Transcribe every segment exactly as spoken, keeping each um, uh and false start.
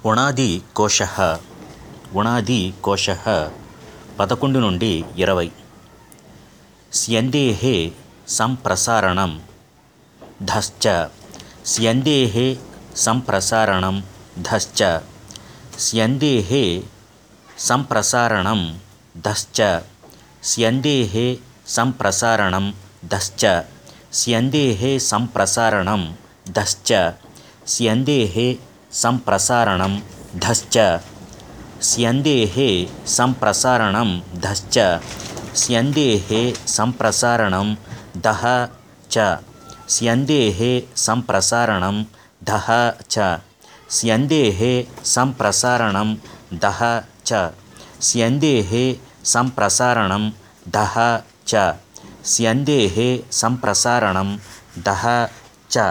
ఉణాది కోశః ఉణాది కోశః పదకొండు నుండి ఇరవై. స్యందేః సంప్రసారణం ధశ్చ స్యందేః సంప్రసారణం ధశ్చ స్యందేః సంప్రసారణం ధశ్చ స్యందేః సంప్రసారణం ధశ్చ స్యందేః సంప్రసారణం ధశ్చ స్యందేః సంప్రసారణం ధశ్చ స్యందేః సంప్రసారణం ధశ్చ స్యందేః సంప్రసారణం దహ చ స్యందేః సంప్రసారణం దహ చ స్యందేః సంప్రసారణం దహ చ స్యందేః సంప్రసారణం దహ చ స్యందేః సంప్రసారణం దహ చ.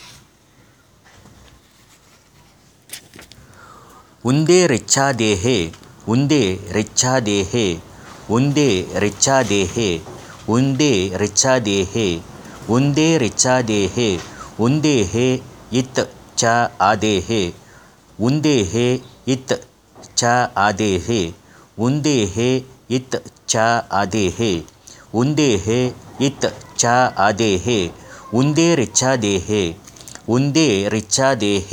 ఉందే రిచ్ఛాదేః ఉందే రిచ్ఛాదేః ఉందే రిచ్ఛాదేః ఉందే రిచ్ఛాదేః ఉందే రిచ్ఛాదేః ఉందేః ఇత్ చ ఆదేః ఉందేః ఇత్ చ ఆదేః ఉందేః ఇత్ చ ఆదేః ఉందేః ఇత్ చ ఆదేః ఉందే రిచ్ఛాదేః ఉందే రిచ్ఛాదేః.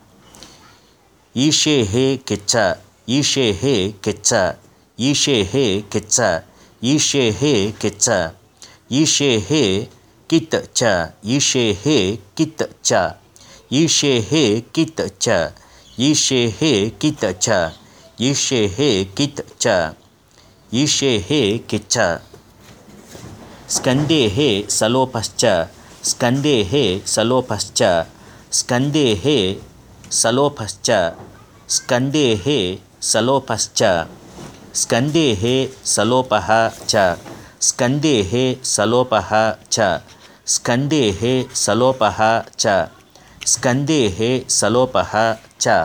ఈషేః కిచ్చ ఈషేః కిచ్చ ఈషేః కిచ్చ ఈషేః కిచ్చ ఈషేః కిత్ చ ఈషేః కిత్ చ ఈషేః కిత్ చ ఈషేః కిత్ చ ఈషేః కిత్ చ ఈషేః కిచ్చ. స్కందేః సలోపశ్చ స్కందేః సలోపశ్చ స్కందేః సలోపశ్చ స్కందేః సలోపశ్చ స్కందేః సలోపః చ స్కందేః సలోపః చ స్కందేః సలోపః చ స్కందేః సలోపః చ.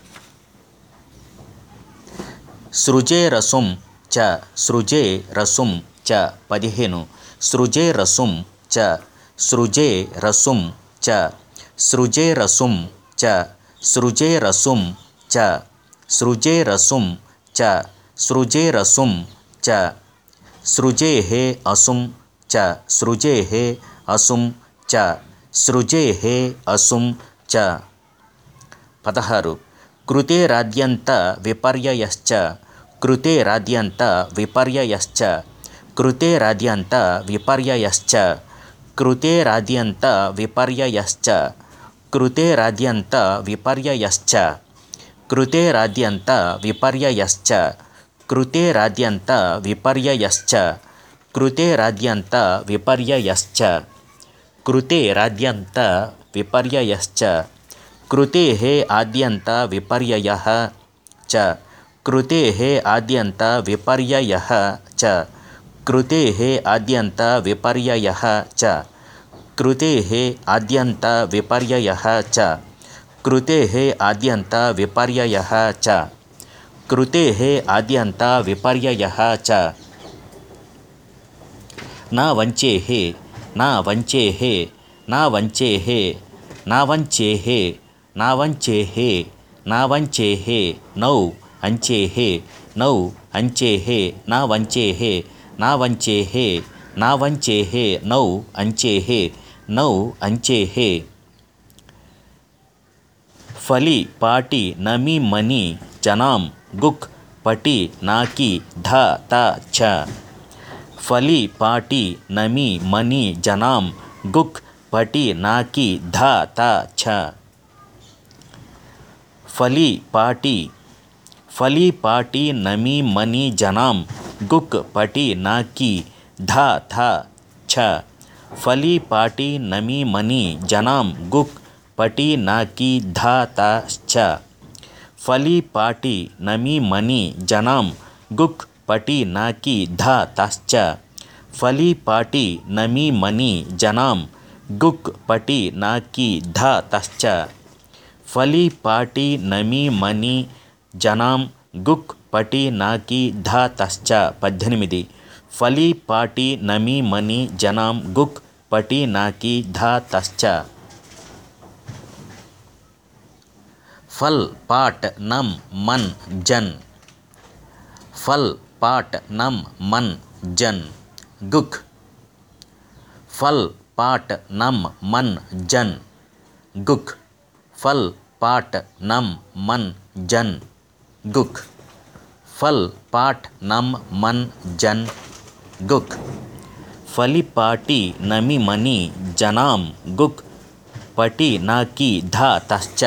సృజే రసుం చ సృజే రసుం చ పదిహేను. సృజే రసుం చ సృజే రసుం చ సృజే రసుం చ సృజే రసుం చ సృజే రసుం చ సృజే రసుం చ సృజేః అసుం చ సృజేః అసుం చ సృజేః అసుం చ. పదహారు. కృతేరాద్యంత విపర్యయశ్చ కృతేరాద్యంత విపర్యయశ్చ కృతేరాద్యంత విపర్యయశ్చ కృతేరాద్యంత విపర్యయశ్చ కృతేరాద్యంత విపర్యయశ్చ కృతేరాద్యంత విపర్యయశ్చ కృతేరాద్యంత విపర్యయశ్చ కృతేరాద్యంత విపర్యయశ్చ కృతేరాద్యంత విపర్యయశ్చ కృతేః ఆద్యంత విపర్యయః చ కృతేః ఆద్యంత విపర్యయః చ కృతేః ఆద్యంత విపర్యయః చ కృతేః ఆద్యంత విపర్యయః చ కృతేః ఆద్యంత విపర్యయః చ కృతేః ఆద్యంత విపర్యయః చ. నా వంచేః నా వంచేః నా వంచేః నా వంచేః నా వంచేః నా వంచేః నౌ అంచేః నౌ అంచేః నా వంచేః నా వంచేః నా వంచేః నౌ అంచేః నౌ అంచేః. ఫలి పాటి నమి మని జనాం గుక్ పటి నాకి ధ త చ ఫలి పాటి నమి మని జనాం గుక్ పటి నాకి ధ త చ. ఫలి పాటి ఫలి పాటి నమి మని జనాం గుక్ పటి నాకి ధ థ ఛ ఫలి పాటి నమి మని జనాం గుక్ పటి నాకి ధ త ఛ ఫలి పాటి నమి మని జనాం గుక్ పటి నాకి ధ తశ్చ ఫలి పాటి నమి మని జనాం గుక్ పటి నాకి ధ తశ్చ ఫలి పాటి నమి మని జనాం గుక్ పటి నాకి ధ తశ్చ. పద్దెనిమిది. ఫలి పాటి నమి మని జనాం గుక్ పటి నాకి ధ తశ్చ फल पाट नम मन जन फल पाट नम मन जन गुख फल पाट नम मन जन गुख फल पाट नम मन जन गुख फल पाट नम मन जन गुख फली पाटी नमी मनी जनाम गुख पटी नाकी धा तश्च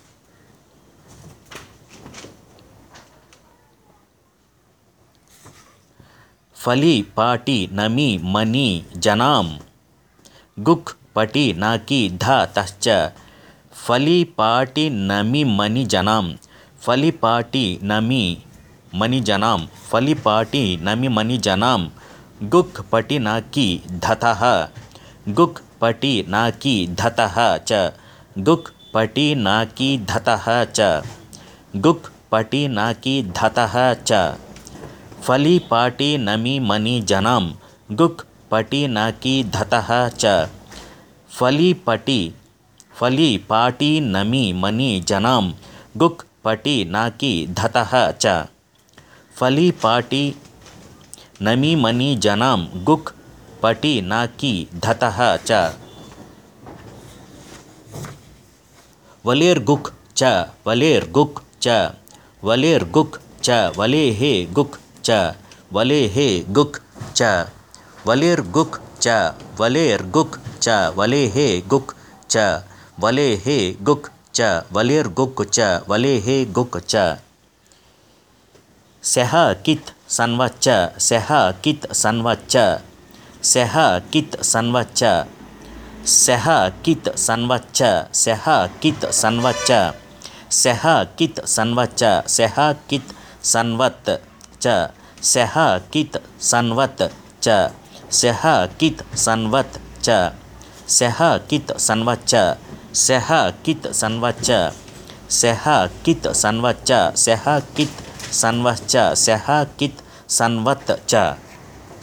फली पाटी नमी मनी जनाम गुख पटी नाकी धा तश्च फली पाटी नमी मनी जनाम फली पाटी नमी मनी जनाम फली पाटी नमी मनी जनाम गुख पटी नाकी धतः गुख पटी नाकी धतः च गुख पटी नाकी धतः च गुख पटी नाकी धतः च फली पाटी नमी मनी जनाम गुख पटी नाकी धतः च फली पटी फली पाटी नमी मनी जनाम गुख पटी नाकी धतः च फली पाटी नमी मनी जनाम गुख पटी नाकी धतः च वलेर गुख च वलेर गुख च वलेर गुख च वले हे गुख च वले हे गुख च वलेर गुख च वलेर गुख च वले हे गुख च वले हे गुख च वलेर गुख च वले हे गुख च सह कित संवच्च सह कित संवच्च सह कित संवच्च सह कित संवच्च सह कित संवच्च सह कित संवच्च सह कित संवत् च सह कित संवत् च सह कित संवत् च सह कित संवच्च सह कित संवच्च सह कित संवच्च सह कित संवच्च सह कित संवत् च